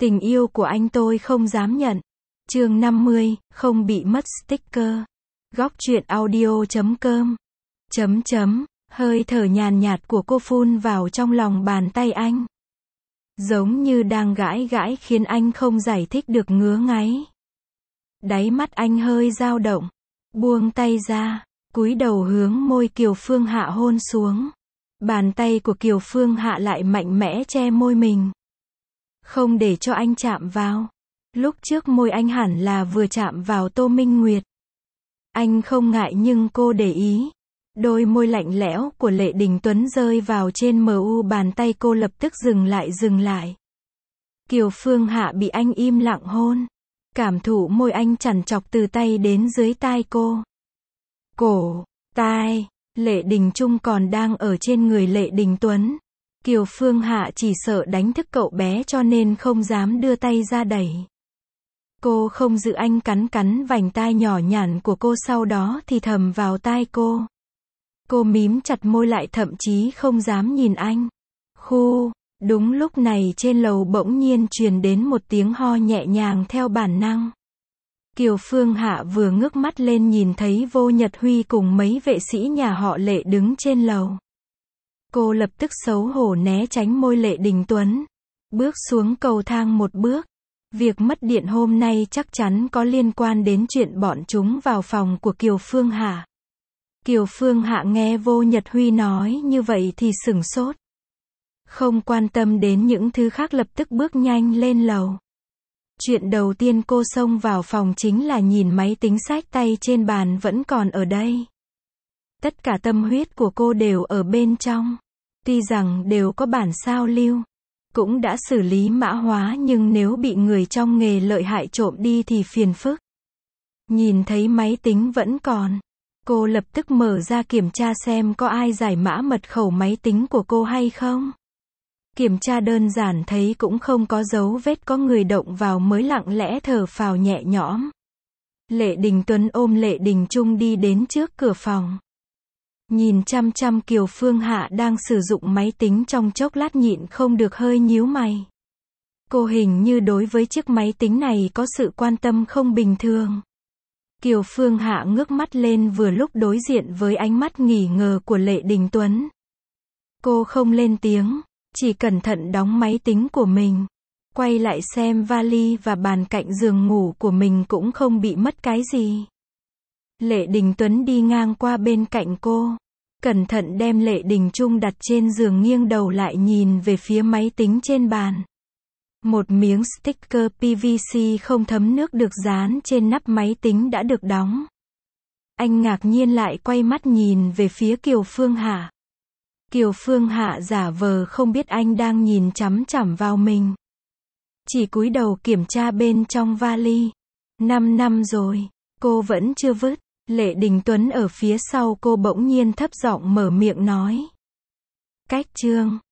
Tình yêu của anh tôi không dám nhận. Chương 50, không bị mất sticker. Góc truyện audio.com. Hơi thở nhàn nhạt của cô phun vào trong lòng bàn tay anh. Giống như đang gãi gãi khiến anh không giải thích được ngứa ngáy. Đáy mắt anh hơi dao động. Buông tay ra, cúi đầu hướng môi Kiều Phương Hạ hôn xuống. Bàn tay của Kiều Phương Hạ lại mạnh mẽ che môi mình. Không để cho anh chạm vào. Lúc trước môi anh hẳn là vừa chạm vào Tô Minh Nguyệt. Anh không ngại nhưng cô để ý. Đôi môi lạnh lẽo của Lệ Đình Tuấn rơi vào trên mu bàn tay cô lập tức dừng lại. Kiều Phương Hạ bị anh im lặng hôn. Cảm thụ môi anh chằn chọc từ tay đến dưới tai cô. Cổ, tai, Lệ Đình Trung còn đang ở trên người Lệ Đình Tuấn. Kiều Phương Hạ chỉ sợ đánh thức cậu bé cho nên không dám đưa tay ra đẩy. Cô không giữ anh cắn vành tai nhỏ nhắn của cô, sau đó thì thầm vào tai cô. Cô mím chặt môi lại, thậm chí không dám nhìn anh. Đúng lúc này trên lầu bỗng nhiên truyền đến một tiếng ho nhẹ nhàng theo bản năng. Kiều Phương Hạ vừa ngước mắt lên nhìn thấy Vô Nhật Huy cùng mấy vệ sĩ nhà họ Lệ đứng trên lầu. Cô lập tức xấu hổ né tránh môi Lệ Đình Tuấn. Bước xuống cầu thang một bước. Việc mất điện hôm nay chắc chắn có liên quan đến chuyện bọn chúng vào phòng của Kiều Phương Hạ. Kiều Phương Hạ nghe Vô Nhật Huy nói như vậy thì sửng sốt. Không quan tâm đến những thứ khác, lập tức bước nhanh lên lầu. Chuyện đầu tiên cô xông vào phòng chính là nhìn máy tính xách tay trên bàn vẫn còn ở đây. Tất cả tâm huyết của cô đều ở bên trong. Tuy rằng đều có bản sao lưu, cũng đã xử lý mã hóa, nhưng nếu bị người trong nghề lợi hại trộm đi thì phiền phức. Nhìn thấy máy tính vẫn còn, cô lập tức mở ra kiểm tra xem có ai giải mã mật khẩu máy tính của cô hay không. Kiểm tra đơn giản thấy cũng không có dấu vết có người động vào mới lặng lẽ thở phào nhẹ nhõm. Lệ Đình Tuấn ôm Lệ Đình Trung đi đến trước cửa phòng. Nhìn chăm chăm Kiều Phương Hạ đang sử dụng máy tính trong chốc lát nhịn không được hơi nhíu mày. Cô hình như đối với chiếc máy tính này có sự quan tâm không bình thường. Kiều Phương Hạ ngước mắt lên vừa lúc đối diện với ánh mắt nghi ngờ của Lệ Đình Tuấn. Cô không lên tiếng, chỉ cẩn thận đóng máy tính của mình. Quay lại xem vali và bàn cạnh giường ngủ của mình cũng không bị mất cái gì. Lệ Đình Tuấn đi ngang qua bên cạnh cô. Cẩn thận đem Lệ Đình Trung đặt trên giường, nghiêng đầu lại nhìn về phía máy tính trên bàn. Một miếng sticker PVC không thấm nước được dán trên nắp máy tính đã được đóng. Anh ngạc nhiên lại quay mắt nhìn về phía Kiều Phương Hạ. Kiều Phương Hạ giả vờ không biết anh đang nhìn chằm chằm vào mình. Chỉ cúi đầu kiểm tra bên trong vali. 5 năm rồi, cô vẫn chưa vứt. Lệ Đình Tuấn ở phía sau cô bỗng nhiên thấp giọng mở miệng nói. Cách chương